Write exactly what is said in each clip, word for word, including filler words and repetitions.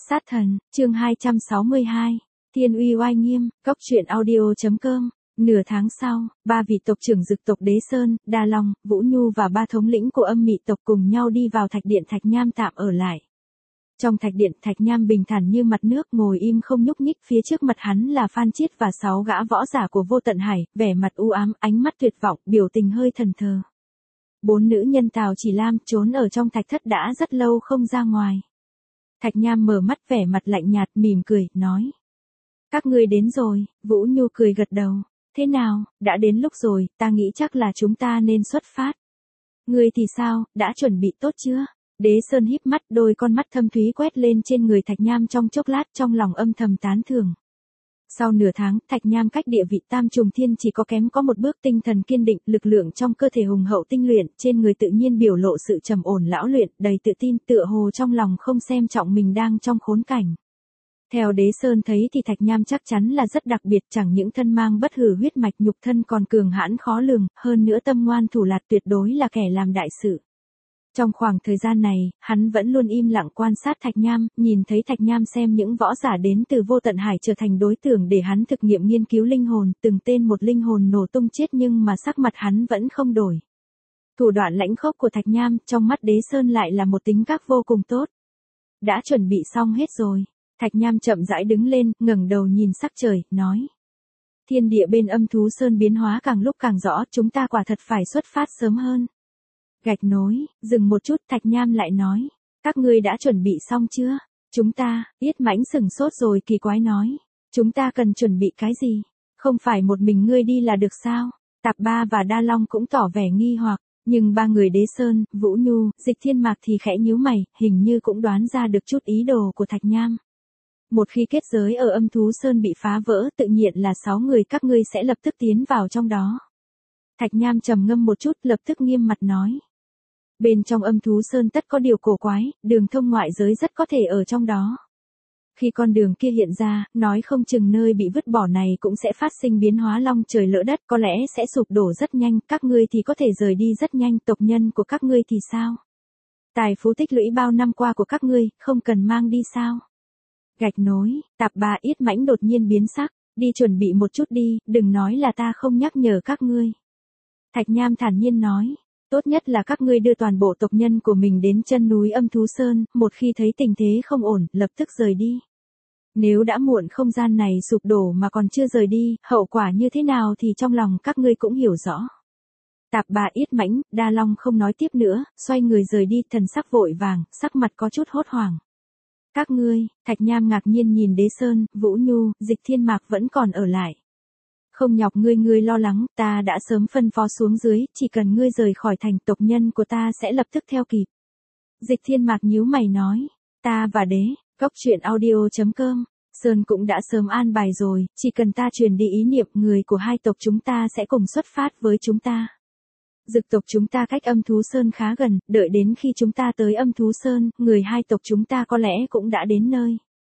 Sát thần, chương hai trăm sáu mươi hai. Thiên uy oai nghiêm, cốc truyện audio.com. Nửa tháng sau, ba vị tộc trưởng Dực tộc Đế Sơn, Đa Long, Vũ Nhu và ba thống lĩnh của Âm Mị tộc cùng nhau đi vào thạch điện Thạch Nham tạm ở lại. Trong thạch điện, Thạch Nham bình thản như mặt nước ngồi im không nhúc nhích, phía trước mặt hắn là Phan Chiết và sáu gã võ giả của Vô Tận Hải, vẻ mặt u ám, ánh mắt tuyệt vọng, biểu tình hơi thẫn thờ. Bốn nữ nhân Tào Chỉ Lam trốn ở trong thạch thất đã rất lâu không ra ngoài. Thạch Nham mở mắt vẻ mặt lạnh nhạt mỉm cười, nói. Các ngươi đến rồi, Vũ Nhu cười gật đầu. Thế nào, đã đến lúc rồi, ta nghĩ chắc là chúng ta nên xuất phát. Ngươi thì sao, đã chuẩn bị tốt chưa? Đế Sơn híp mắt, đôi con mắt thâm thúy quét lên trên người Thạch Nham trong chốc lát, trong lòng âm thầm tán thưởng. Sau nửa tháng, Thạch Nham cách địa vị tam trùng thiên chỉ có kém có một bước, tinh thần kiên định, lực lượng trong cơ thể hùng hậu tinh luyện, trên người tự nhiên biểu lộ sự trầm ổn lão luyện, đầy tự tin, tựa hồ trong lòng không xem trọng mình đang trong khốn cảnh. Theo Đế Sơn thấy thì Thạch Nham chắc chắn là rất đặc biệt, chẳng những thân mang bất hủ huyết mạch, nhục thân còn cường hãn khó lường, hơn nữa tâm ngoan thủ lạt, tuyệt đối là kẻ làm đại sự. Trong khoảng thời gian này, hắn vẫn luôn im lặng quan sát Thạch Nham, nhìn thấy Thạch Nham xem những võ giả đến từ Vô Tận Hải trở thành đối tượng để hắn thực nghiệm nghiên cứu linh hồn, từng tên một linh hồn nổ tung chết nhưng mà sắc mặt hắn vẫn không đổi. Thủ đoạn lãnh khốc của Thạch Nham, trong mắt Đế Sơn lại là một tính cách vô cùng tốt. Đã chuẩn bị xong hết rồi. Thạch Nham chậm rãi đứng lên, ngẩng đầu nhìn sắc trời, nói. Thiên địa bên Âm Thú Sơn biến hóa càng lúc càng rõ, chúng ta quả thật phải xuất phát sớm hơn. Gạch nối, dừng một chút, Thạch Nham lại nói. Các ngươi đã chuẩn bị xong chưa? Chúng ta, Yết Mãnh sửng sốt rồi kỳ quái nói. Chúng ta cần chuẩn bị cái gì? Không phải một mình ngươi đi là được sao? Tạp Ba và Đa Long cũng tỏ vẻ nghi hoặc, nhưng ba người Đế Sơn, Vũ Nhu, Dịch Thiên Mạc thì khẽ nhíu mày, hình như cũng đoán ra được chút ý đồ của Thạch Nham. Một khi kết giới ở Âm Thú Sơn bị phá vỡ, tự nhiên là sáu người các ngươi sẽ lập tức tiến vào trong đó. Thạch Nham trầm ngâm một chút, lập tức nghiêm mặt nói. Bên trong Âm Thú Sơn tất có điều cổ quái, đường thông ngoại giới rất có thể ở trong đó. Khi con đường kia hiện ra, nói không chừng nơi bị vứt bỏ này cũng sẽ phát sinh biến hóa long trời lỡ đất, có lẽ sẽ sụp đổ rất nhanh, các ngươi thì có thể rời đi rất nhanh, tộc nhân của các ngươi thì sao? Tài phú tích lũy bao năm qua của các ngươi, không cần mang đi sao? Gạch nối, Tạp Ba Yết Mãnh đột nhiên biến sắc, đi chuẩn bị một chút đi, đừng nói là ta không nhắc nhở các ngươi. Thạch Nham thản nhiên nói, tốt nhất là các ngươi đưa toàn bộ tộc nhân của mình đến chân núi Âm Thú Sơn, một khi thấy tình thế không ổn, lập tức rời đi. Nếu đã muộn, không gian này sụp đổ mà còn chưa rời đi, hậu quả như thế nào thì trong lòng các ngươi cũng hiểu rõ. Tạp Ba Yết Mãnh, Đa Long không nói tiếp nữa, xoay người rời đi, thần sắc vội vàng, sắc mặt có chút hốt hoảng. Các ngươi, Thạch Nham ngạc nhiên nhìn Đế Sơn, Vũ Nhu, Dịch Thiên Mạc vẫn còn ở lại. Không nhọc ngươi ngươi lo lắng, ta đã sớm phân phó xuống dưới, chỉ cần ngươi rời khỏi thành, tộc nhân của ta sẽ lập tức theo kịp. Dịch Thiên Mạc nhíu mày nói, ta và Đế, cốc truyện audio.com, Sơn cũng đã sớm an bài rồi, chỉ cần ta truyền đi ý niệm, người của hai tộc chúng ta sẽ cùng xuất phát với chúng ta. Dực tộc chúng ta cách Âm Thú Sơn khá gần, đợi đến khi chúng ta tới Âm Thú Sơn, người hai tộc chúng ta có lẽ cũng đã đến nơi.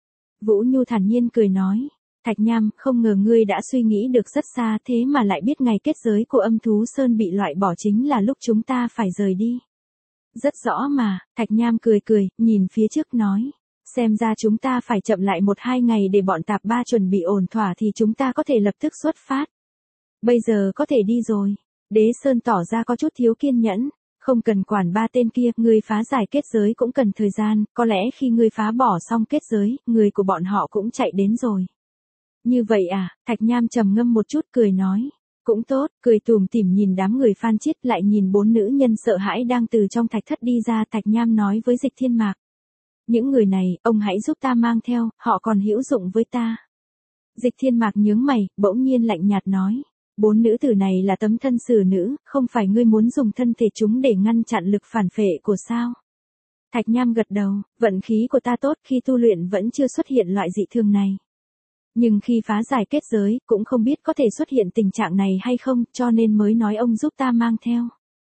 Vũ Nhu thản nhiên cười nói, Thạch Nham, không ngờ ngươi đã suy nghĩ được rất xa, thế mà lại biết ngày kết giới của Âm Thú Sơn bị loại bỏ chính là lúc chúng ta phải rời đi. Rất rõ mà, Thạch Nham cười cười, nhìn phía trước nói, xem ra chúng ta phải chậm lại một hai ngày để bọn Tạp Ba chuẩn bị ổn thỏa thì chúng ta có thể lập tức xuất phát. Bây giờ có thể đi rồi. Đế Sơn tỏ ra có chút thiếu kiên nhẫn, không cần quản ba tên kia, ngươi phá giải kết giới cũng cần thời gian, có lẽ khi ngươi phá bỏ xong kết giới, người của bọn họ cũng chạy đến rồi. Như vậy à, Thạch Nham trầm ngâm một chút cười nói, cũng tốt, cười tủm tỉm nhìn đám người Phan Chiết, lại nhìn bốn nữ nhân sợ hãi đang từ trong thạch thất đi ra, Thạch Nham nói với Dịch Thiên Mạc. Những người này, ông hãy giúp ta mang theo, họ còn hữu dụng với ta. Dịch Thiên Mạc nhướng mày, bỗng nhiên lạnh nhạt nói. Bốn nữ tử này là tấm thân xử nữ, không phải ngươi muốn dùng thân thể chúng để ngăn chặn lực phản phệ của sao? Thạch Nham gật đầu, vận khí của ta tốt, khi tu luyện vẫn chưa xuất hiện loại dị thường này. Nhưng khi phá giải kết giới, cũng không biết có thể xuất hiện tình trạng này hay không, cho nên mới nói ông giúp ta mang theo.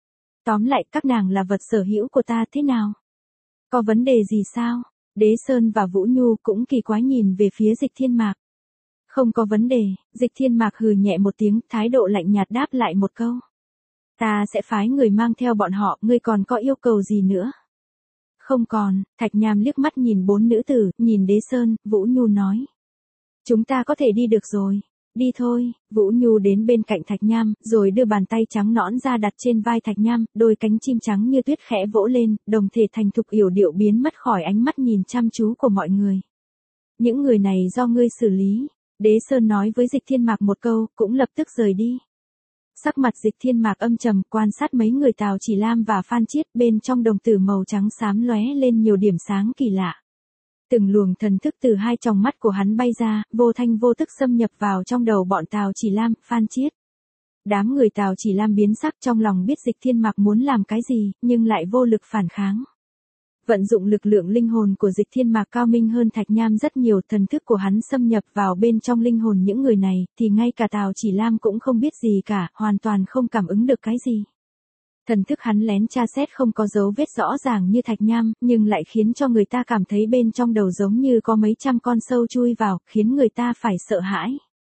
Tóm lại, các nàng là vật sở hữu của ta, thế nào? Có vấn đề gì sao? Đế Sơn và Vũ Nhu cũng kỳ quái nhìn về phía Dịch Thiên Mạc. Không có vấn đề, Dịch Thiên Mạc hừ nhẹ một tiếng, thái độ lạnh nhạt đáp lại một câu. Ta sẽ phái người mang theo bọn họ, ngươi còn có yêu cầu gì nữa? Không còn, Thạch Nham liếc mắt nhìn bốn nữ tử, nhìn Đế Sơn, Vũ Nhu nói. Chúng ta có thể đi được rồi. Đi thôi, Vũ Nhu đến bên cạnh Thạch Nham, rồi đưa bàn tay trắng nõn ra đặt trên vai Thạch Nham, đôi cánh chim trắng như tuyết khẽ vỗ lên, đồng thể thành thục yểu điệu biến mất khỏi ánh mắt nhìn chăm chú của mọi người. Những người này do ngươi xử lý, Đế Sơn nói với Dịch Thiên Mạc một câu, cũng lập tức rời đi. Sắc mặt Dịch Thiên Mạc âm trầm, quan sát mấy người Tào Chỉ Lam và Phan Chiết, bên trong đồng tử màu trắng xám lóe lên nhiều điểm sáng kỳ lạ. Từng luồng thần thức từ hai tròng mắt của hắn bay ra, vô thanh vô tức xâm nhập vào trong đầu bọn Tào Chỉ Lam, Phan Chiết. Đám người Tào Chỉ Lam biến sắc, trong lòng biết Dịch Thiên Mạc muốn làm cái gì, nhưng lại vô lực phản kháng. Vận dụng lực lượng linh hồn của Dịch Thiên Mạc cao minh hơn Thạch Nham rất nhiều, thần thức của hắn xâm nhập vào bên trong linh hồn những người này, thì ngay cả Tào Chỉ Lam cũng không biết gì cả, hoàn toàn không cảm ứng được cái gì. Thần thức hắn lén tra xét không có dấu vết rõ ràng như Thạch Nham, nhưng lại khiến cho người ta cảm thấy bên trong đầu giống như có mấy trăm con sâu chui vào, khiến người ta phải sợ hãi.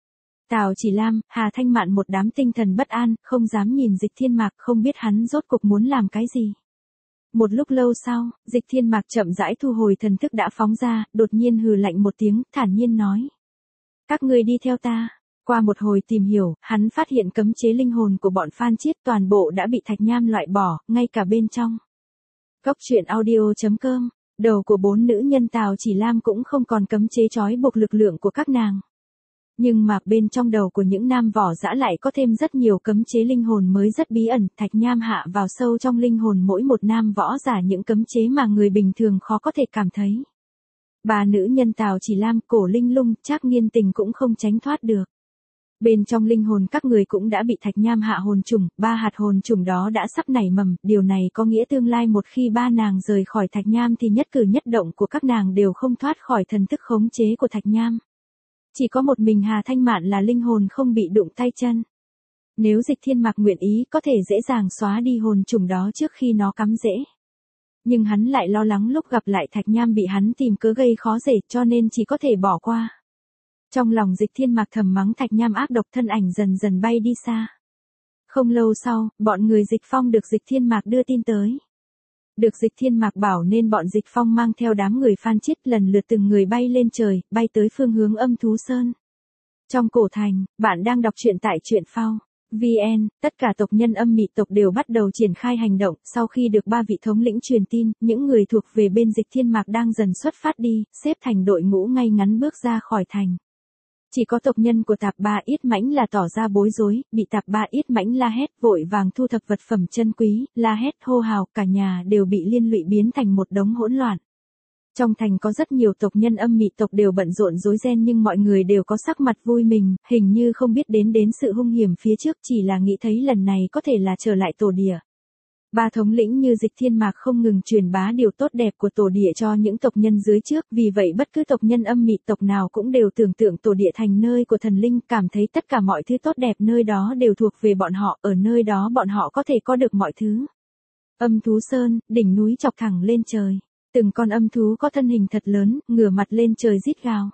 Tào Chỉ Lam, Hà Thanh Mạn một đám tinh thần bất an, không dám nhìn Dịch Thiên Mạc, không biết hắn rốt cục muốn làm cái gì. Một lúc lâu sau, Dịch Thiên Mạc chậm rãi thu hồi thần thức đã phóng ra, đột nhiên hừ lạnh một tiếng, thản nhiên nói. Các ngươi đi theo ta. Qua một hồi tìm hiểu, hắn phát hiện cấm chế linh hồn của bọn Phan Chiết toàn bộ đã bị Thạch Nham loại bỏ, ngay cả bên trong. Cốc truyện audio chấm com, đầu của bốn nữ nhân Tào Chỉ Lam cũng không còn cấm chế trói buộc lực lượng của các nàng. Nhưng mà bên trong đầu của những nam võ dã lại có thêm rất nhiều cấm chế linh hồn mới rất bí ẩn, Thạch Nham hạ vào sâu trong linh hồn mỗi một nam võ giả những cấm chế mà người bình thường khó có thể cảm thấy. Ba nữ nhân Tào Chỉ Lam, Cổ Linh Lung, Trác Nghiên Tình cũng không tránh thoát được. Bên trong linh hồn các người cũng đã bị Thạch Nham hạ hồn trùng, ba hạt hồn trùng đó đã sắp nảy mầm, điều này có nghĩa tương lai một khi ba nàng rời khỏi Thạch Nham thì nhất cử nhất động của các nàng đều không thoát khỏi thần thức khống chế của Thạch Nham. Chỉ có một mình Hà Thanh Mạn là linh hồn không bị đụng tay chân. Nếu Dịch Thiên Mạc nguyện ý có thể dễ dàng xóa đi hồn trùng đó trước khi nó cắm rễ. Nhưng hắn lại lo lắng lúc gặp lại Thạch Nham bị hắn tìm cớ gây khó dễ cho nên chỉ có thể bỏ qua. Trong lòng Dịch Thiên Mạc thầm mắng Thạch Nham ác độc, thân ảnh dần dần bay đi xa. Không lâu sau, bọn người Dịch Phong được Dịch Thiên Mạc đưa tin tới. Được Dịch Thiên Mạc bảo nên bọn Dịch Phong mang theo đám người Phan Chiết lần lượt từng người bay lên trời, bay tới phương hướng Âm Thú Sơn. Trong cổ thành, bạn đang đọc truyện tại truyện phao chấm vn, tất cả tộc nhân Âm Mị tộc đều bắt đầu triển khai hành động, sau khi được ba vị thống lĩnh truyền tin, những người thuộc về bên Dịch Thiên Mạc đang dần xuất phát đi, xếp thành đội ngũ ngay ngắn bước ra khỏi thành. Chỉ có tộc nhân của Tạp Ba Yết Mãnh là tỏ ra bối rối, bị Tạp Ba Yết Mãnh la hét, vội vàng thu thập vật phẩm chân quý, la hét hô hào, cả nhà đều bị liên lụy biến thành một đống hỗn loạn. Trong thành có rất nhiều tộc nhân Âm Mị tộc đều bận rộn rối ren nhưng mọi người đều có sắc mặt vui mừng, hình như không biết đến đến sự hung hiểm phía trước, chỉ là nghĩ thấy lần này có thể là trở lại tổ địa. Ba thống lĩnh như Dịch Thiên Mạc không ngừng truyền bá điều tốt đẹp của tổ địa cho những tộc nhân dưới trước, vì vậy bất cứ tộc nhân Âm Mị tộc nào cũng đều tưởng tượng tổ địa thành nơi của thần linh, cảm thấy tất cả mọi thứ tốt đẹp nơi đó đều thuộc về bọn họ, ở nơi đó bọn họ có thể có được mọi thứ. Âm Thú Sơn, đỉnh núi chọc thẳng lên trời. Từng con âm thú có thân hình thật lớn, ngửa mặt lên trời rít gào.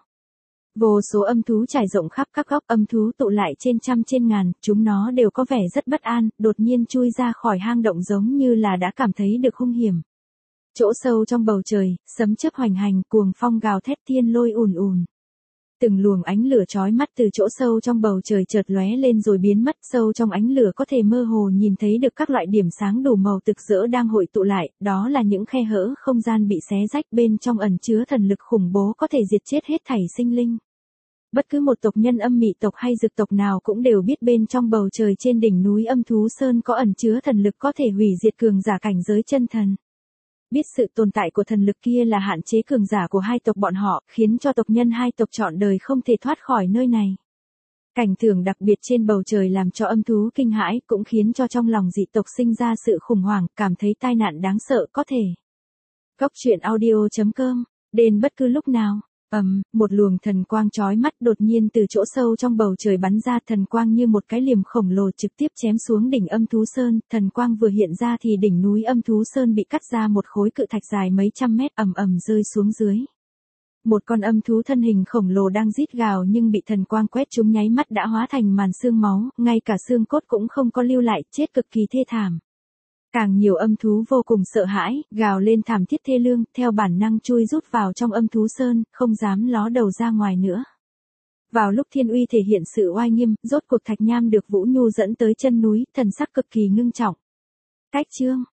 Vô số âm thú trải rộng khắp các góc, âm thú tụ lại trên trăm trên ngàn, chúng nó đều có vẻ rất bất an, đột nhiên chui ra khỏi hang động giống như là đã cảm thấy được hung hiểm. Chỗ sâu trong bầu trời, sấm chớp hoành hành, cuồng phong gào thét, thiên lôi ùn ùn. Từng luồng ánh lửa chói mắt từ chỗ sâu trong bầu trời chợt lóe lên rồi biến mất, sâu trong ánh lửa có thể mơ hồ nhìn thấy được các loại điểm sáng đủ màu rực rỡ đang hội tụ lại, đó là những khe hở không gian bị xé rách, bên trong ẩn chứa thần lực khủng bố có thể diệt chết hết thảy sinh linh. Bất cứ một tộc nhân Âm Mị tộc hay Dực tộc nào cũng đều biết bên trong bầu trời trên đỉnh núi Âm Thú Sơn có ẩn chứa thần lực có thể hủy diệt cường giả cảnh giới chân thần. Biết sự tồn tại của thần lực kia là hạn chế cường giả của hai tộc bọn họ, khiến cho tộc nhân hai tộc trọn đời không thể thoát khỏi nơi này. Cảnh tượng đặc biệt trên bầu trời làm cho âm thú kinh hãi, cũng khiến cho trong lòng dị tộc sinh ra sự khủng hoảng, cảm thấy tai nạn đáng sợ có thể. Cốc truyện audio chấm com, đến bất cứ lúc nào. Ầm, um, một luồng thần quang chói mắt đột nhiên từ chỗ sâu trong bầu trời bắn ra, thần quang như một cái liềm khổng lồ trực tiếp chém xuống đỉnh Âm Thú Sơn, thần quang vừa hiện ra thì đỉnh núi Âm Thú Sơn bị cắt ra một khối cự thạch dài mấy trăm mét, ầm ầm rơi xuống dưới. Một con âm thú thân hình khổng lồ đang rít gào nhưng bị thần quang quét trúng nháy mắt đã hóa thành màn xương máu, ngay cả xương cốt cũng không có lưu lại, chết cực kỳ thê thảm. Càng nhiều âm thú vô cùng sợ hãi, gào lên thảm thiết thê lương, theo bản năng chui rút vào trong âm thú sơn, không dám ló đầu ra ngoài nữa. Vào lúc Thiên Uy thể hiện sự oai nghiêm, rốt cuộc Thạch Nham được Vũ Nhu dẫn tới chân núi, thần sắc cực kỳ ngưng trọng. Cách chương